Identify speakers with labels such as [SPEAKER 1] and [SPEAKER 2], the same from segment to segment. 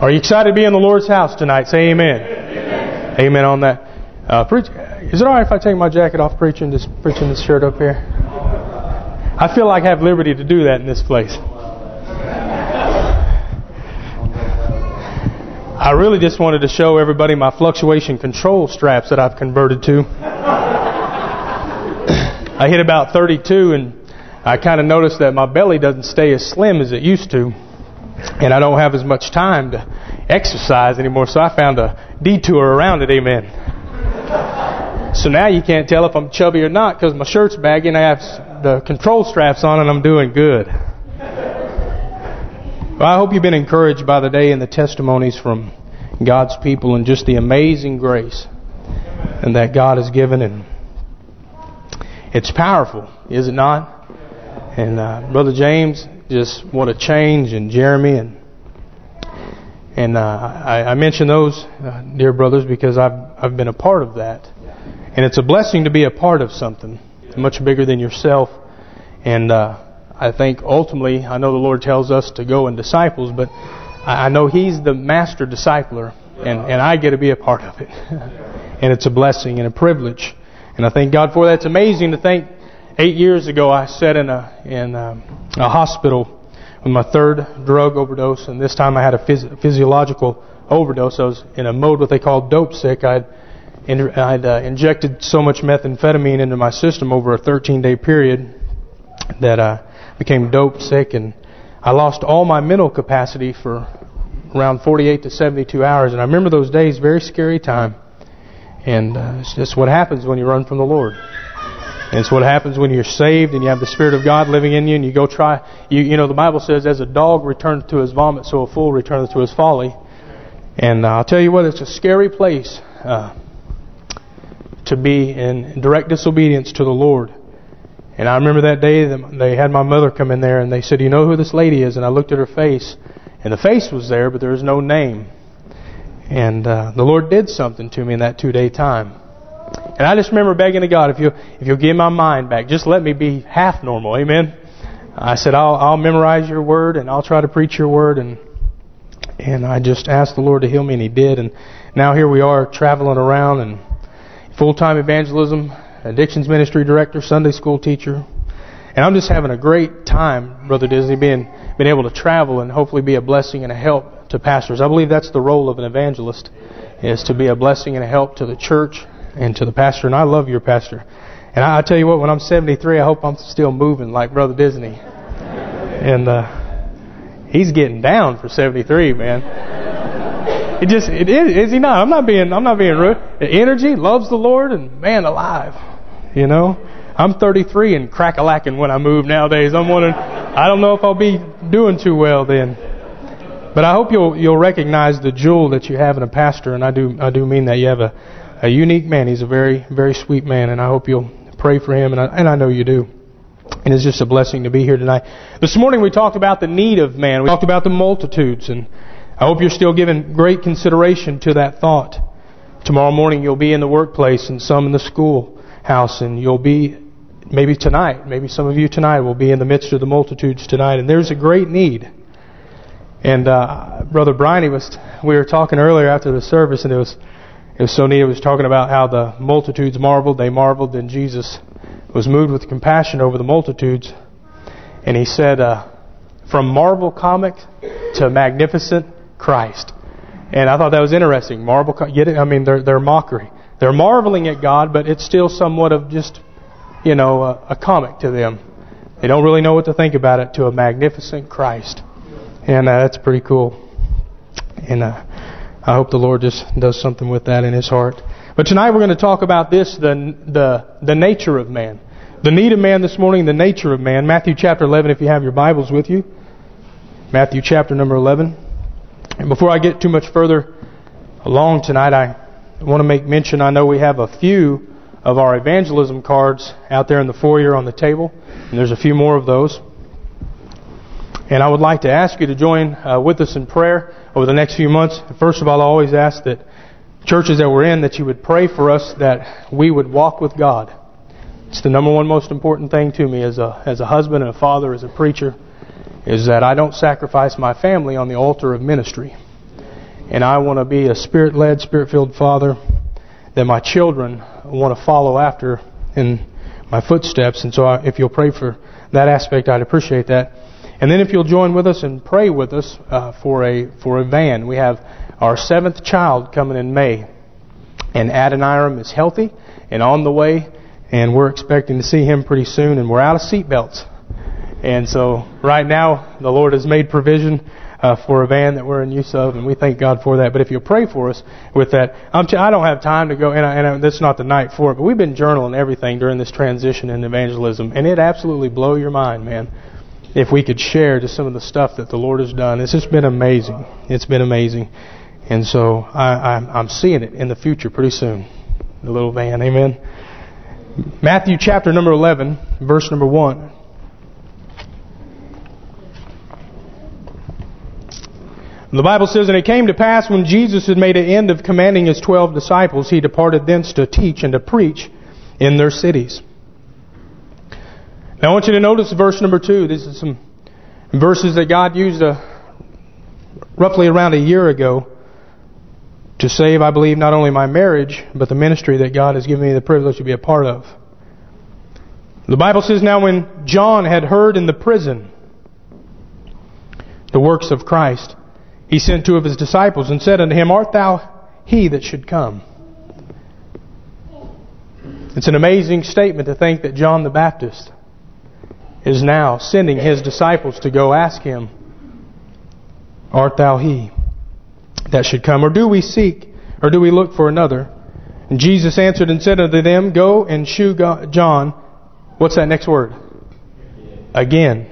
[SPEAKER 1] Are you excited to be in the Lord's house tonight? Say amen. Amen, amen on that. Is it all right if I take my jacket off preaching this shirt up here? I feel like I have liberty to do that in this place. I really just wanted to show everybody my fluctuation control straps that I've converted to. I hit about 32 and I kind of noticed that my belly doesn't stay as slim as it used to. And I don't have as much time to exercise anymore, so I found a detour around it, amen. So now you can't tell if I'm chubby or not because my shirt's baggy and I have the control straps on and I'm doing good. Well, I hope you've been encouraged by the day and the testimonies from God's people and just the amazing grace and that God has given. And it's powerful, is it not? And Brother James, just what a change, and Jeremy, and I mention those, dear brothers, because I've been a part of that. And it's a blessing to be a part of something much bigger than yourself. And I think ultimately, I know the Lord tells us to go and disciples, but I know He's the master discipler, and I get to be a part of it. And it's a blessing and a privilege. And I thank God for that. It's amazing to think 8 years ago I sat in a hospital with my third drug overdose, and this time I had a physiological overdose. I was in a mode what they call dope sick. I'd injected so much methamphetamine into my system over a 13-day period that I became dope sick, and I lost all my mental capacity for around 48 to 72 hours. And I remember those days, very scary time. And it's just what happens when you run from the Lord. And it's what happens when you're saved and you have the Spirit of God living in you and you go try. You know, the Bible says, as a dog returneth to his vomit, so a fool returneth to his folly. And I'll tell you what, it's a scary place to be in direct disobedience to the Lord. And I remember that day that they had my mother come in there and they said, "You know who this lady is?" And I looked at her face, and the face was there, but there was no name. And the Lord did something to me in that 2-day time. And I just remember begging to God, if you'll give my mind back, just let me be half normal, amen. I said, I'll memorize your word and I'll try to preach your word, and I just asked the Lord to heal me, and He did. And now here we are traveling around and full-time evangelism, addictions ministry director, Sunday school teacher, and I'm just having a great time, Brother Disney, being able to travel and hopefully be a blessing and a help to pastors. I believe that's the role of an evangelist, is to be a blessing and a help to the church and to the pastor. And I love your pastor. And I tell you what, when I'm 73, I hope I'm still moving like Brother Disney. And he's getting down for 73, man. It is he not? I'm not being rude. The energy, loves the Lord, and man alive. You know, I'm 33 and crack-a-lacking when I move nowadays. I'm wondering, I don't know if I'll be doing too well then. But I hope you'll recognize the jewel that you have in a pastor, and I do mean that. You have a unique man. He's a very, very sweet man, and I hope you'll pray for him, and I know you do. And it's just a blessing to be here tonight. This morning we talked about the need of man. We talked about the multitudes, and I hope you're still giving great consideration to that thought. Tomorrow morning you'll be in the workplace and some in the schoolhouse, and you'll be, maybe tonight, maybe some of you tonight will be in the midst of the multitudes tonight, and there's a great need. And Brother Brian, we were talking earlier after the service, and it was so neat. He was talking about how the multitudes marveled. They marveled, and Jesus was moved with compassion over the multitudes. And he said, from Marvel comic to magnificent Christ. And I thought that was interesting. Marvel, get it? I mean, they're mockery. They're marveling at God, but it's still somewhat of just, you know, a comic to them. They don't really know what to think about it, to a magnificent Christ. And that's pretty cool. And I hope the Lord just does something with that in His heart. But tonight we're going to talk about this, the nature of man. The need of man this morning, the nature of man. Matthew chapter 11, if you have your Bibles with you. Matthew chapter number 11. And before I get too much further along tonight, I want to make mention, I know we have a few of our evangelism cards out there in the foyer on the table. And there's a few more of those. And I would like to ask you to join with us in prayer over the next few months. First of all, I always ask that churches that we're in, that you would pray for us, that we would walk with God. It's the number one most important thing to me as a husband and a father, as a preacher, is that I don't sacrifice my family on the altar of ministry. And I want to be a Spirit-led, Spirit-filled father that my children want to follow after in my footsteps. And so if you'll pray for that aspect, I'd appreciate that. And then if you'll join with us and pray with us for a van. We have our 7th child coming in May. And Adoniram is healthy and on the way. And we're expecting to see him pretty soon. And we're out of seatbelts. And so right now, the Lord has made provision for a van that we're in use of, and we thank God for that. But if you'll pray for us with that, I don't have time to go, and that's not the night for it, but we've been journaling everything during this transition in evangelism, and it absolutely blow your mind, man, if we could share just some of the stuff that the Lord has done. It's just been amazing. It's been amazing. And so I'm seeing it in the future pretty soon, the little van, amen. Matthew chapter number 11, verse number 1. The Bible says, "And it came to pass when Jesus had made an end of commanding his 12 disciples, he departed thence to teach and to preach in their cities." Now I want you to notice verse number 2. This is some verses that God used roughly around a year ago to save, I believe, not only my marriage, but the ministry that God has given me the privilege to be a part of. The Bible says, "Now when John had heard in the prison the works of Christ, he sent 2 of his disciples and said unto him, Art thou he that should come?" It's an amazing statement to think that John the Baptist is now sending his disciples to go ask him, "Art thou he that should come? Or do we seek, or do we look for another?" And Jesus answered and said unto them, "Go and shew John," what's that next word? Again.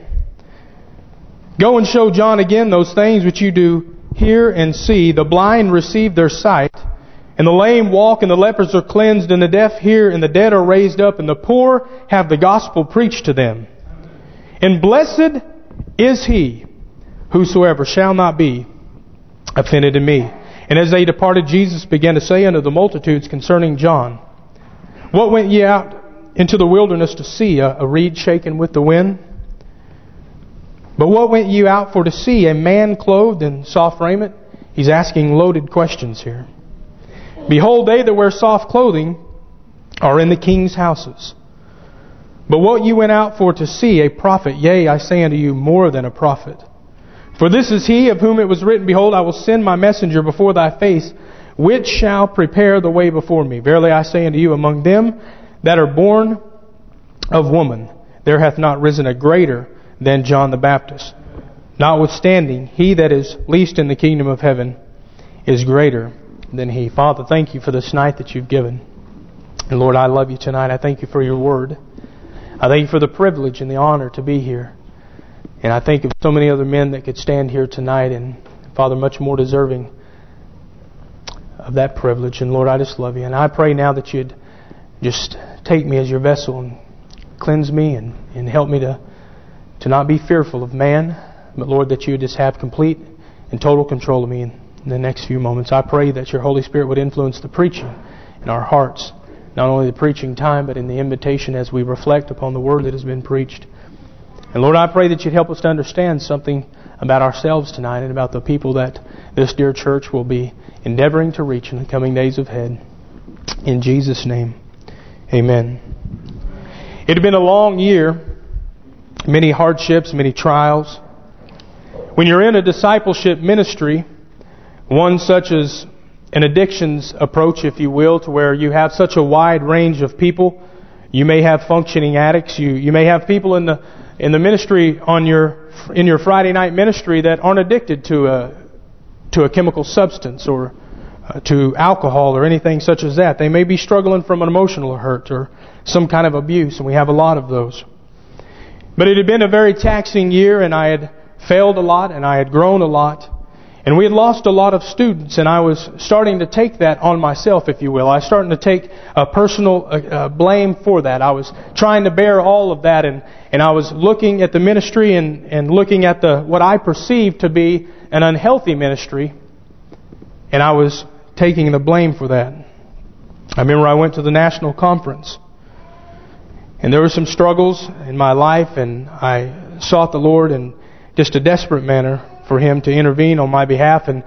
[SPEAKER 1] "Go and show John again those things which you do hear and see. The blind receive their sight, and the lame walk, and the lepers are cleansed, and the deaf hear, and the dead are raised up, and the poor have the gospel preached to them. And blessed is he whosoever shall not be offended in me." And as they departed, Jesus began to say unto the multitudes concerning John, "What went ye out into the wilderness to see? A reed shaken with the wind? But what went you out for to see? A man clothed in soft raiment?" He's asking loaded questions here. "Behold, they that wear soft clothing are in the king's houses. But what you went out for to see? A prophet? Yea, I say unto you, more than a prophet. For this is he of whom it was written, Behold, I will send my messenger before thy face, which shall prepare the way before me. Verily I say unto you, among them that are born of woman, there hath not risen a greater than John the Baptist. Notwithstanding, he that is least in the kingdom of heaven is greater than he." Father, thank you for this night that you've given. And Lord, I love you tonight. I thank you for your word. I thank you for the privilege and the honor to be here. And I think of so many other men that could stand here tonight, and Father, much more deserving of that privilege. And Lord, I just love you. And I pray now that you'd just take me as your vessel and cleanse me and help me to not be fearful of man, but Lord, that you would just have complete and total control of me in the next few moments. I pray that your Holy Spirit would influence the preaching in our hearts, not only the preaching time, but in the invitation as we reflect upon the word that has been preached. And Lord, I pray that you'd help us to understand something about ourselves tonight and about the people that this dear church will be endeavoring to reach in the coming days ahead. In Jesus' name, amen. It had been a long year. Many hardships, many trials. When you're in a discipleship ministry, one such as an addictions approach, if you will, to where you have such a wide range of people. You may have functioning addicts. You may have people in the ministry in your Friday night ministry that aren't addicted to a chemical substance or to alcohol or anything such as that. They may be struggling from an emotional hurt or some kind of abuse, and we have a lot of those. But it had been a very taxing year, and I had failed a lot, and I had grown a lot. And we had lost a lot of students, and I was starting to take that on myself, if you will. I was starting to take a personal blame for that. I was trying to bear all of that, and I was looking at the ministry and looking at what I perceived to be an unhealthy ministry, and I was taking the blame for that. I remember I went to the national conference, and there were some struggles in my life, and I sought the Lord in just a desperate manner for Him to intervene on my behalf. And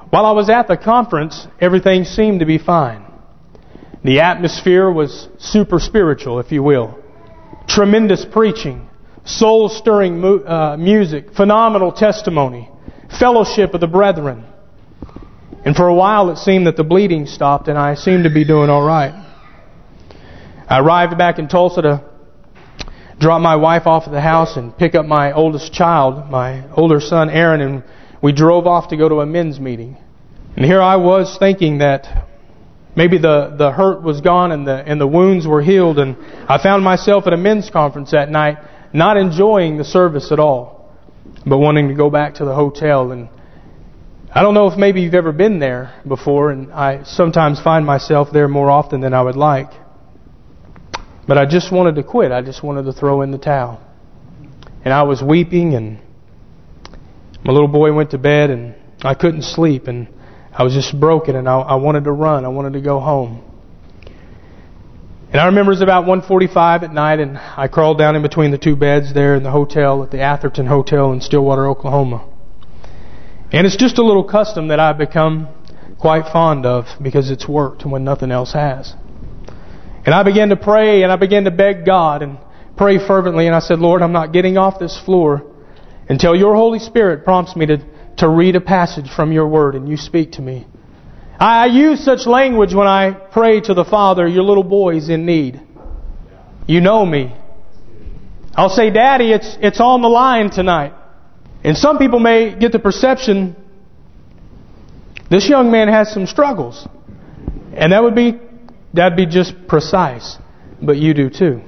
[SPEAKER 1] While I was at the conference, everything seemed to be fine. The atmosphere was super spiritual, if you will. Tremendous preaching, soul-stirring music, phenomenal testimony, fellowship of the brethren. And for a while it seemed that the bleeding stopped and I seemed to be doing all right. I arrived back in Tulsa to drop my wife off at the house and pick up my oldest child, my older son Aaron, and we drove off to go to a men's meeting. And here I was thinking that maybe the hurt was gone and the wounds were healed, and I found myself at a men's conference that night, not enjoying the service at all, but wanting to go back to the hotel. And I don't know if maybe you've ever been there before, and I sometimes find myself there more often than I would like. But I just wanted to quit. I just wanted to throw in the towel. And I was weeping, and my little boy went to bed, and I couldn't sleep, and I was just broken, and I wanted to run. I wanted to go home. And I remember it was about 1:45 at night, and I crawled down in between the two beds there in the hotel at the Atherton Hotel in Stillwater, Oklahoma. And it's just a little custom that I've become quite fond of because it's worked when nothing else has. And I began to pray, and I began to beg God and pray fervently. And I said, Lord, I'm not getting off this floor until your Holy Spirit prompts me to read a passage from your word and you speak to me. I use such language when I pray to the Father, your little boy's in need. You know me. I'll say, Daddy, it's on the line tonight. And some people may get the perception this young man has some struggles. And that'd be just precise. But you do too.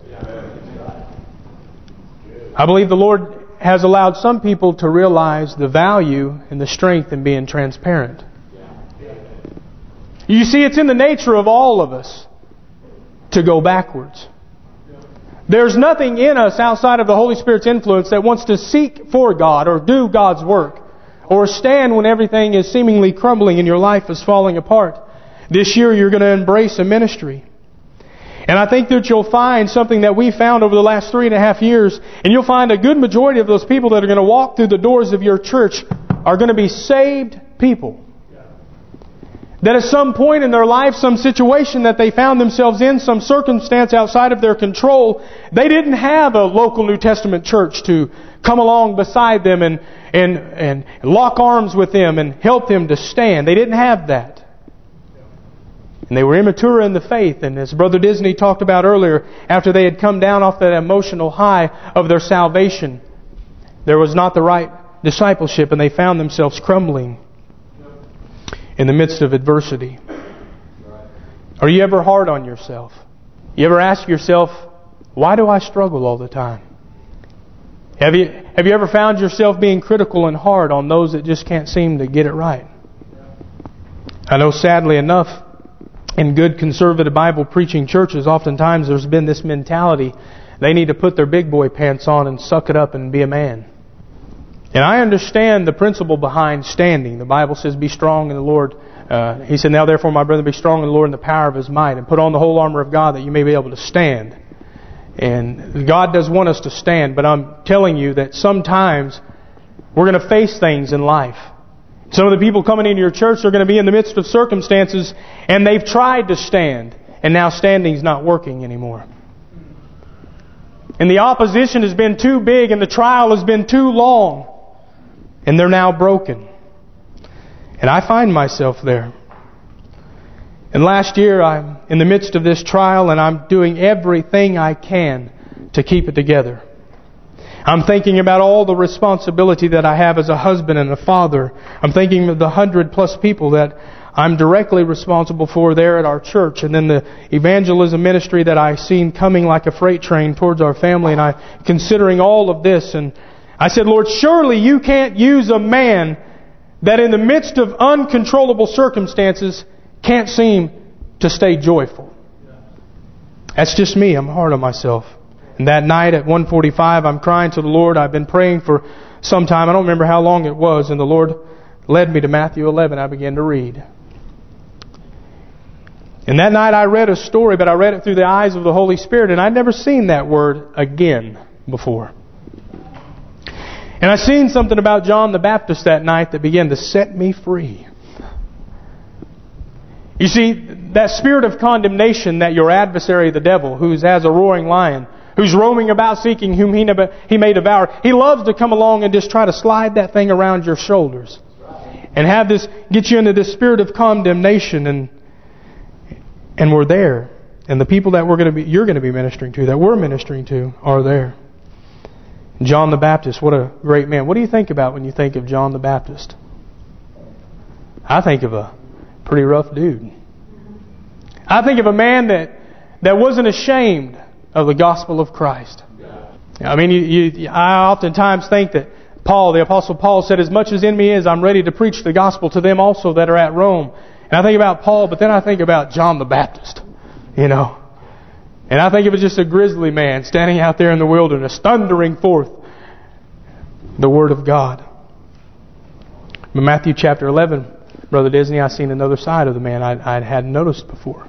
[SPEAKER 1] I believe the Lord has allowed some people to realize the value and the strength in being transparent. You see, it's in the nature of all of us to go backwards. There's nothing in us outside of the Holy Spirit's influence that wants to seek for God or do God's work or stand when everything is seemingly crumbling and your life is falling apart. This year you're going to embrace a ministry. And I think that you'll find something that we found over the last 3.5 years, and you'll find a good majority of those people that are going to walk through the doors of your church are going to be saved people. That at some point in their life, some situation that they found themselves in, some circumstance outside of their control, they didn't have a local New Testament church to come along beside them and lock arms with them and help them to stand. They didn't have that. And they were immature in the faith. And as Brother Disney talked about earlier, after they had come down off that emotional high of their salvation, there was not the right discipleship, and they found themselves crumbling in the midst of adversity. Are you ever hard on yourself? You ever ask yourself, why do I struggle all the time? Have you ever found yourself being critical and hard on those that just can't seem to get it right? I know, sadly enough, in good conservative Bible preaching churches, oftentimes there's been this mentality, they need to put their big boy pants on and suck it up and be a man. And I understand the principle behind standing. The Bible says, be strong in the Lord. He said, now therefore, my brother, be strong in the Lord in the power of His might, and put on the whole armor of God that you may be able to stand. And God does want us to stand, but I'm telling you that sometimes we're going to face things in life. Some of the people coming into your church are going to be in the midst of circumstances, and they've tried to stand, and now standing's not working anymore. And the opposition has been too big, and the trial has been too long. And they're now broken. And I find myself there. And last year, I'm in the midst of this trial, and I'm doing everything I can to keep it together. I'm thinking about all the responsibility that I have as a husband and a father. I'm thinking of the 100+ people that I'm directly responsible for there at our church. And then the evangelism ministry that I've seen coming like a freight train towards our family. And I'm considering all of this, and I said, Lord, surely you can't use a man that in the midst of uncontrollable circumstances can't seem to stay joyful. That's just me. I'm hard on myself. And that night at 1:45, I'm crying to the Lord. I've been praying for some time. I don't remember how long it was. And the Lord led me to Matthew 11. I began to read. And that night I read a story, but I read it through the eyes of the Holy Spirit. And I'd never seen that word again before. And I seen something about John the Baptist that night that began to set me free. You see, that spirit of condemnation that your adversary, the devil, who's as a roaring lion, who's roaming about seeking whom he may devour, he loves to come along and just try to slide that thing around your shoulders. And have this, get you into this spirit of condemnation, and we're there. And the people that you're going to be ministering to, that we're ministering to, are there. John the Baptist, what a great man. What do you think about when you think of John the Baptist? I think of a pretty rough dude. I think of a man that wasn't ashamed of the gospel of Christ. I mean, I oftentimes think that the Apostle Paul said, as much as in me is, I'm ready to preach the gospel to them also that are at Rome. And I think about Paul, but then I think about John the Baptist, And I think of it just a grizzly man standing out there in the wilderness, thundering forth the Word of God. In Matthew chapter 11, Brother Disney, I've seen another side of the man I hadn't noticed before.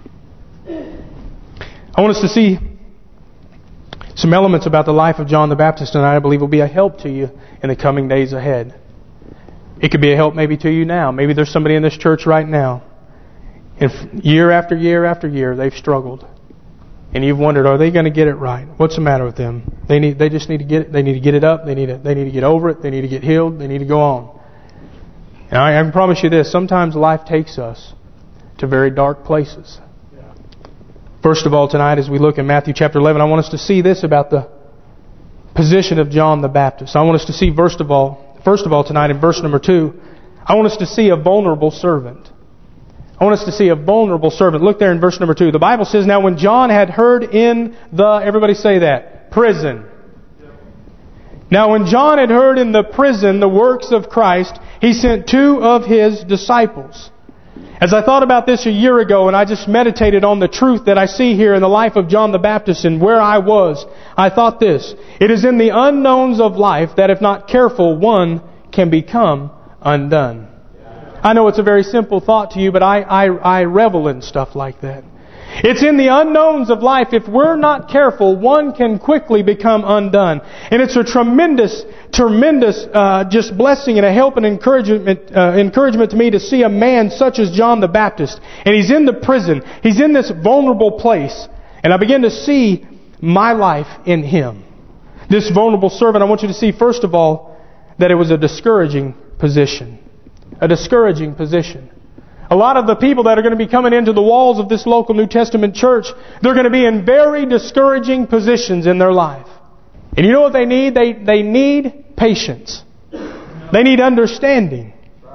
[SPEAKER 1] I want us to see some elements about the life of John the Baptist, and I believe will be a help to you in the coming days ahead. It could be a help maybe to you now. Maybe there's somebody in this church right now, and year after year after year they've struggled, and you've wondered, are they going to get it right? What's the matter with them? They just need to get it. They need to get it up. They need to get over it. They need to get healed. They need to go on. And I can promise you this: sometimes life takes us to very dark places. First of all, tonight, as we look in Matthew chapter 11, I want us to see this about the position of John the Baptist. I want us to see, first of all tonight in verse number 2, I want us to see a vulnerable servant. I want us to see a vulnerable servant. Look there in verse number 2. The Bible says, now when John had heard in the, everybody say that, prison. Now when John had heard in the prison the works of Christ, he sent 2 of his disciples. As I thought about this a year ago, and I just meditated on the truth that I see here in the life of John the Baptist and where I was, I thought this: it is in the unknowns of life that if not careful, one can become undone. I know it's a very simple thought to you, but I revel in stuff like that. It's in the unknowns of life, if we're not careful, one can quickly become undone. And it's a tremendous just blessing and a help and encouragement to me to see a man such as John the Baptist. And he's in the prison. He's in this vulnerable place. And I begin to see my life in him. This vulnerable servant, I want you to see, first of all, that it was a discouraging position. A discouraging position. A lot of the people that are going to be coming into the walls of this local New Testament church, they're going to be in very discouraging positions in their life. And you know what they need? They need patience. They need understanding.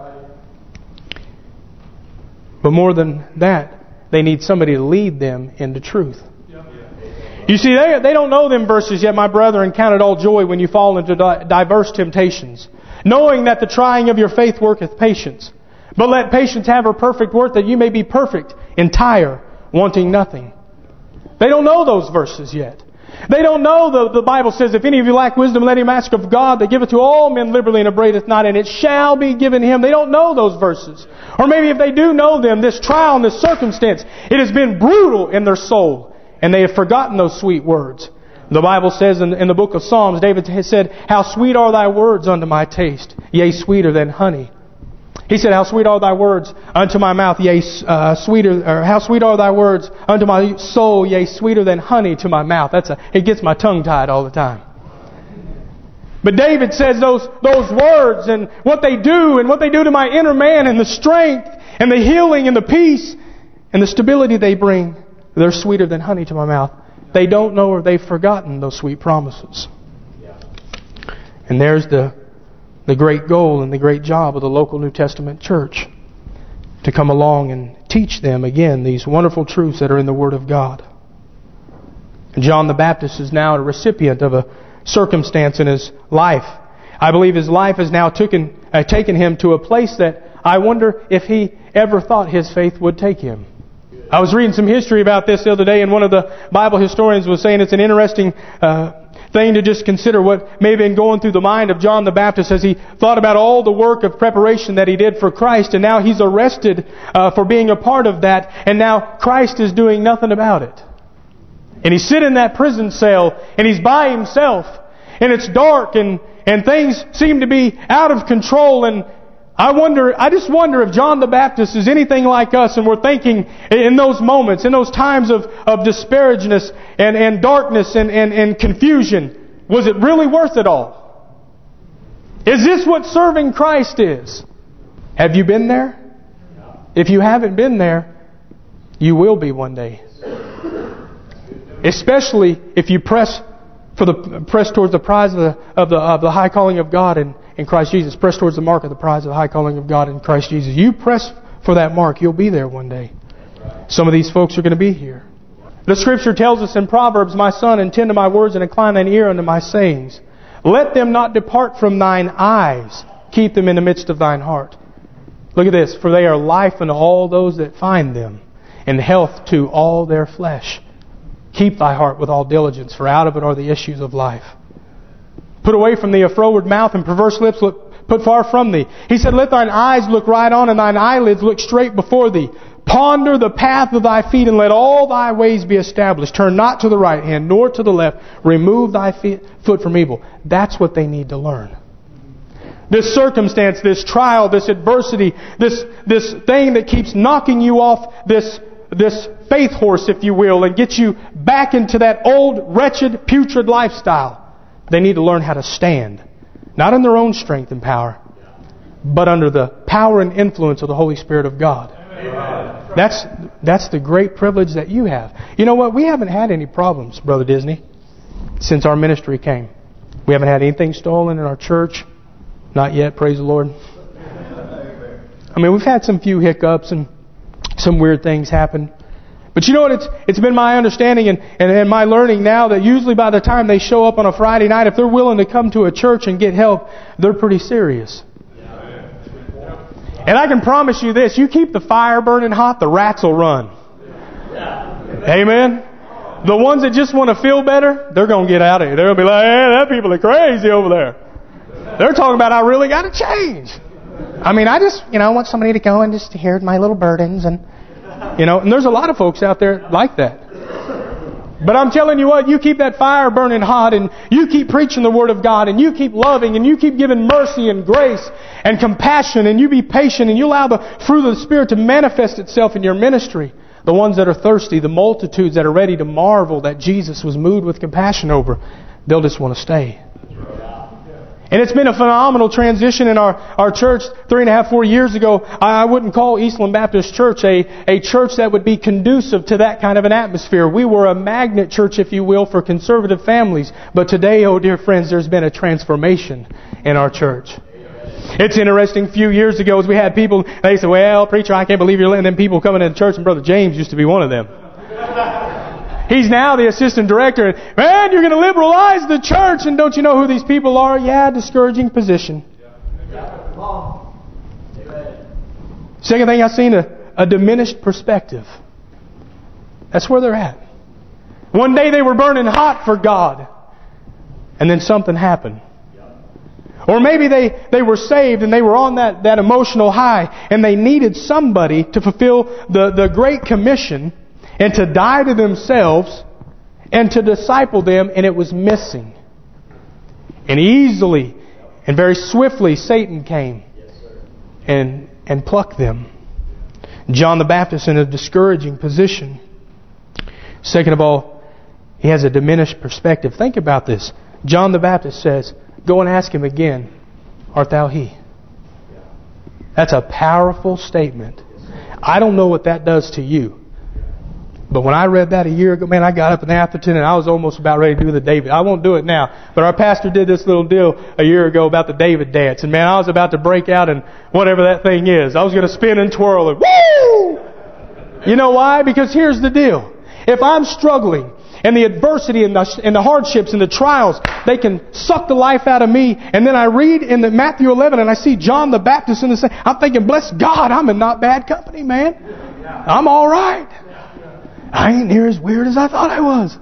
[SPEAKER 1] But more than that, they need somebody to lead them into truth. You see, they don't know them verses yet. My brethren, count it all joy when you fall into diverse temptations, knowing that the trying of your faith worketh patience. But let patience have her perfect work, that you may be perfect, entire, wanting nothing. They don't know those verses yet. They don't know the Bible says, if any of you lack wisdom, let him ask of God, that giveth to all men liberally and upbraideth not, and it shall be given him. They don't know those verses. Or maybe if they do know them, this trial and this circumstance, it has been brutal in their soul, and they have forgotten those sweet words. The Bible says in the book of Psalms, David has said, how sweet are thy words unto my taste, yea, sweeter than honey. He said, how sweet are thy words unto my mouth, yea, how sweet are thy words unto my soul, yea, sweeter than honey to my mouth. It gets my tongue tied all the time. But David says those words and what they do to my inner man, and the strength and the healing and the peace and the stability they bring, they're sweeter than honey to my mouth. They don't know, or they've forgotten those sweet promises. And there's the great goal and the great job of the local New Testament church, to come along and teach them again these wonderful truths that are in the Word of God. And John the Baptist is now a recipient of a circumstance in his life. I believe his life has now taken him to a place that I wonder if he ever thought his faith would take him. I was reading some history about this the other day, and one of the Bible historians was saying it's an interesting thing to just consider what may have been going through the mind of John the Baptist as he thought about all the work of preparation that he did for Christ, and now he's arrested for being a part of that, and now Christ is doing nothing about it. And he's sitting in that prison cell, and he's by himself, and it's dark, and things seem to be out of control, and I just wonder if John the Baptist is anything like us, and we're thinking in those moments, in those times of disparageness and darkness and confusion, was it really worth it all? Is this what serving Christ is? Have you been there? If you haven't been there, you will be one day. Especially if you press towards the prize of the high calling of God in Christ Jesus. Press towards the mark of the prize of the high calling of God in Christ Jesus. You press for that mark, you'll be there one day. Some of these folks are going to be here. The Scripture tells us in Proverbs, "My son, attend to my words and incline thine ear unto my sayings. Let them not depart from thine eyes. Keep them in the midst of thine heart." Look at this. "For they are life unto all those that find them, and health to all their flesh. Keep thy heart with all diligence, for out of it are the issues of life. Put away from thee a froward mouth, and perverse lips put far from thee." He said, "Let thine eyes look right on, and thine eyelids look straight before thee. Ponder the path of thy feet, and let all thy ways be established. Turn not to the right hand, nor to the left. Remove thy foot from evil." That's what they need to learn. This circumstance, this trial, this adversity, this thing that keeps knocking you off this faith horse, if you will, and gets you back into that old, wretched, putrid lifestyle. They need to learn how to stand. Not in their own strength and power, but under the power and influence of the Holy Spirit of God. Amen. That's the great privilege that you have. You know what? We haven't had any problems, Brother Disney, since our ministry came. We haven't had anything stolen in our church. Not yet, praise the Lord. I mean, we've had some few hiccups and some weird things happen. But you know what? It's been my understanding and my learning now that usually by the time they show up on a Friday night, if they're willing to come to a church and get help, they're pretty serious. And I can promise you this, you keep the fire burning hot, the rats will run. Amen? The ones that just want to feel better, they're going to get out of here. They'll be like, "Hey, that people are crazy over there. They're talking about I really got to change. I mean, I just, want somebody to go and just hear my little burdens." And there's a lot of folks out there like that. But I'm telling you what, you keep that fire burning hot, and you keep preaching the Word of God, and you keep loving, and you keep giving mercy and grace and compassion, and you be patient, and you allow the fruit of the Spirit to manifest itself in your ministry. The ones that are thirsty, the multitudes that are ready to marvel that Jesus was moved with compassion over, they'll just want to stay. And it's been a phenomenal transition in our church 3.5, 4 years ago. I wouldn't call Eastland Baptist Church a church that would be conducive to that kind of an atmosphere. We were a magnet church, if you will, for conservative families. But today, oh dear friends, there's been a transformation in our church. It's interesting, a few years ago, as we had people, they said, "Well, preacher, I can't believe you're letting them people come into the church." And Brother James used to be one of them. He's now the assistant director. "Man, you're going to liberalize the church, and don't you know who these people are?" Yeah, discouraging position. Second thing, I've seen a diminished perspective. That's where they're at. One day they were burning hot for God, and then something happened. Or maybe they were saved and they were on that emotional high, and they needed somebody to fulfill the Great Commission and to die to themselves and to disciple them, and it was missing. And easily and very swiftly Satan came and plucked them. John the Baptist in a discouraging position. Second of all, he has a diminished perspective. Think about this. John the Baptist says, "Go and ask him again, art thou he?" That's a powerful statement. I don't know what that does to you. But when I read that a year ago, man, I got up in Atherton and I was almost about ready to do the David. I won't do it now. But our pastor did this little deal a year ago about the David dance. And man, I was about to break out in whatever that thing is. I was going to spin and twirl and woo! You know why? Because here's the deal. If I'm struggling and the adversity and the hardships and the trials, they can suck the life out of me. And then I read in the Matthew 11 and I see John the Baptist in the same. I'm thinking, bless God, I'm in not bad company, man. I'm all right. I ain't near as weird as I thought I was.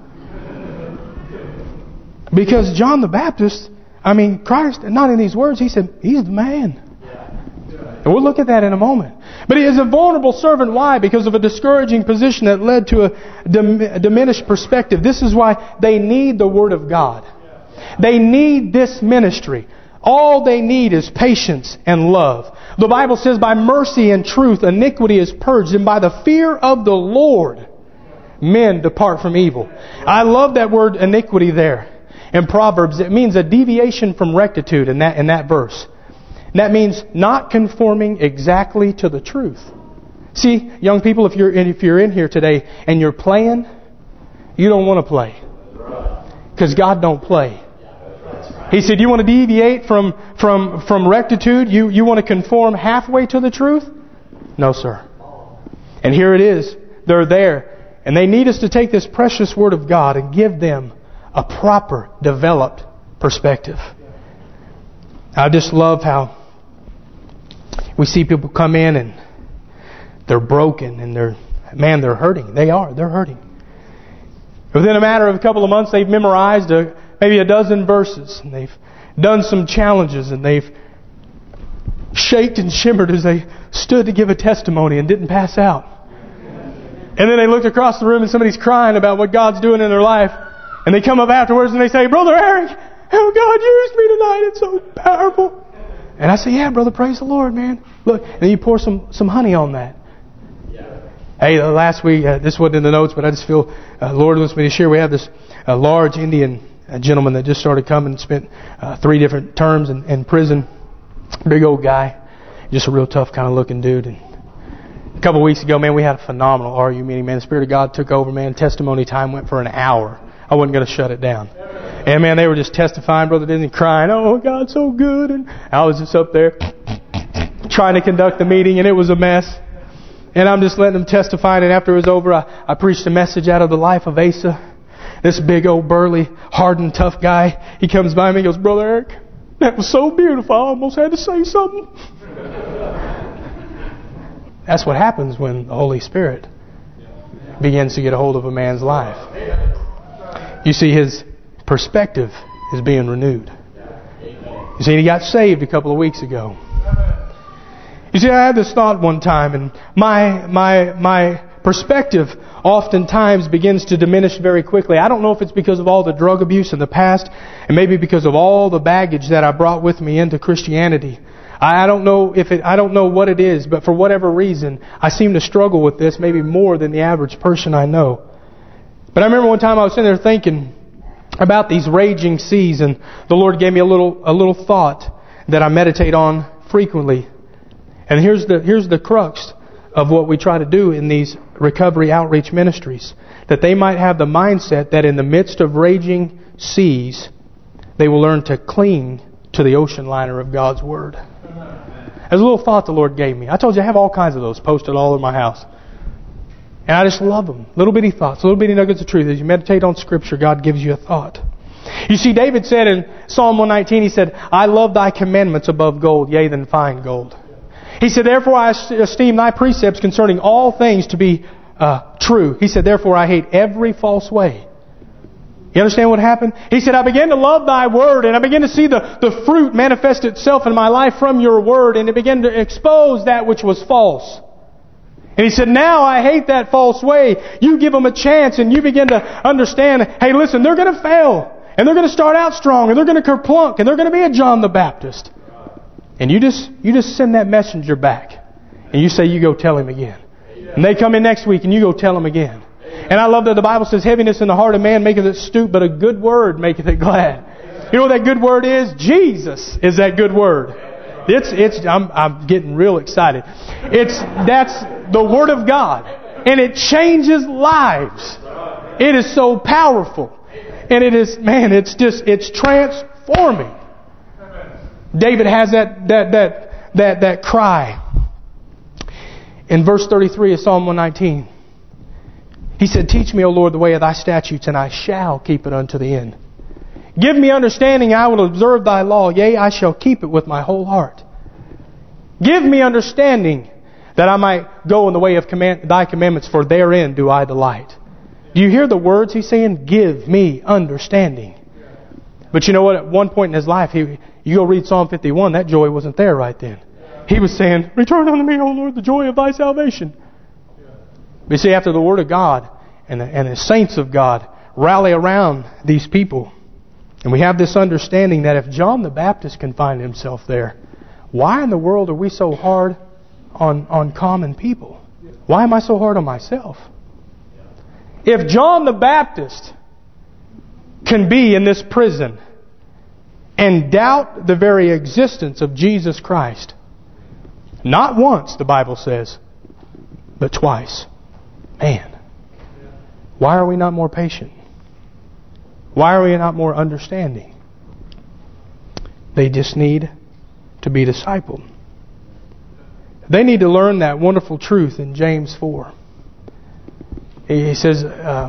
[SPEAKER 1] Because John the Baptist, Christ, not in these words, he said, he's the man. And we'll look at that in a moment. But he is a vulnerable servant. Why? Because of a discouraging position that led to a diminished perspective. This is why they need the Word of God. They need this ministry. All they need is patience and love. The Bible says, by mercy and truth, iniquity is purged, and by the fear of the Lord, men depart from evil. I love that word iniquity there. In Proverbs, it means a deviation from rectitude in that verse. And that means not conforming exactly to the truth. See, young people, if you're in here today and you're playing, you don't want to play. Because God don't play. He said, you want to deviate from rectitude? You want to conform halfway to the truth? No, sir. And here it is. They're there. And they need us to take this precious Word of God and give them a proper, developed perspective. I just love how we see people come in and they're broken and they're hurting. They're hurting. Within a matter of a couple of months, they've memorized maybe a dozen verses. And they've done some challenges and they've shaked and shimmered as they stood to give a testimony and didn't pass out. And then they looked across the room and somebody's crying about what God's doing in their life. And they come up afterwards and they say, Brother Eric, how God used me tonight. It's so powerful. And I say, yeah, brother, praise the Lord, man. Look, and then you pour some honey on that. Hey, last week, this wasn't in the notes, but I just feel the Lord wants me to share. We have this large Indian gentleman that just started coming and spent 3 different terms in prison. Big old guy. Just a real tough kind of looking dude. And a couple of weeks ago, man, we had a phenomenal RU meeting, man. The Spirit of God took over, man. Testimony time went for an hour. I wasn't going to shut it down. And man, they were just testifying, Brother Disney, crying, oh, God's so good. And I was just up there trying to conduct the meeting, and it was a mess. And I'm just letting them testify. And after it was over, I preached a message out of the life of Asa. This big old burly, hardened, tough guy. He comes by me and goes, Brother Eric, that was so beautiful. I almost had to say something. That's what happens when the Holy Spirit begins to get a hold of a man's life. You see, his perspective is being renewed. You see, he got saved a couple of weeks ago. You see, I had this thought one time, and my perspective oftentimes begins to diminish very quickly. I don't know if it's because of all the drug abuse in the past, and maybe because of all the baggage that I brought with me into Christianity. I don't know what it is, but for whatever reason, I seem to struggle with this maybe more than the average person I know. But I remember one time I was sitting there thinking about these raging seas, and the Lord gave me a little thought that I meditate on frequently. And here's the crux of what we try to do in these recovery outreach ministries. That they might have the mindset that in the midst of raging seas, they will learn to cling to the ocean liner of God's Word. There's a little thought the Lord gave me. I told you I have all kinds of those posted all over my house. And I just love them. Little bitty thoughts, little bitty nuggets of truth. As you meditate on Scripture, God gives you a thought. You see, David said in Psalm 119, he said, I love thy commandments above gold, yea, than fine gold. He said, therefore I esteem thy precepts concerning all things to be true. He said, therefore I hate every false way. You understand what happened? He said, I began to love thy word, and I began to see the fruit manifest itself in my life from your word, and it began to expose that which was false. And he said, now I hate that false way. You give them a chance and you begin to understand, hey, listen, they're going to fail. And they're going to start out strong. And they're going to kerplunk. And they're going to be a John the Baptist. And you just send that messenger back. And you say, you go tell him again. And they come in next week and you go tell him again. And I love that the Bible says, heaviness in the heart of man maketh it stoop, but a good word maketh it glad. You know what that good word is? Jesus is that good word. I'm getting real excited. That's the Word of God. And it changes lives. It is so powerful. And it is, man, it's transforming. David has that cry. In verse 33 of Psalm 119. He said, teach me, O Lord, the way of thy statutes, and I shall keep it unto the end. Give me understanding, I will observe thy law. Yea, I shall keep it with my whole heart. Give me understanding, that I might go in the way of thy commandments, for therein do I delight. Do you hear the words he's saying? Give me understanding. But you know what? At one point in his life, you go read Psalm 51, that joy wasn't there right then. He was saying, return unto me, O Lord, the joy of thy salvation. But you see, after the Word of God and the saints of God rally around these people, And we have this understanding that if John the Baptist can find himself there, why in the world are we so hard on common people? Why am I so hard on myself? If John the Baptist can be in this prison and doubt the very existence of Jesus Christ, not once, the Bible says, but twice. Man, why are we not more patient? Why are we not more understanding? They just need to be discipled. They need to learn that wonderful truth in James 4. He says,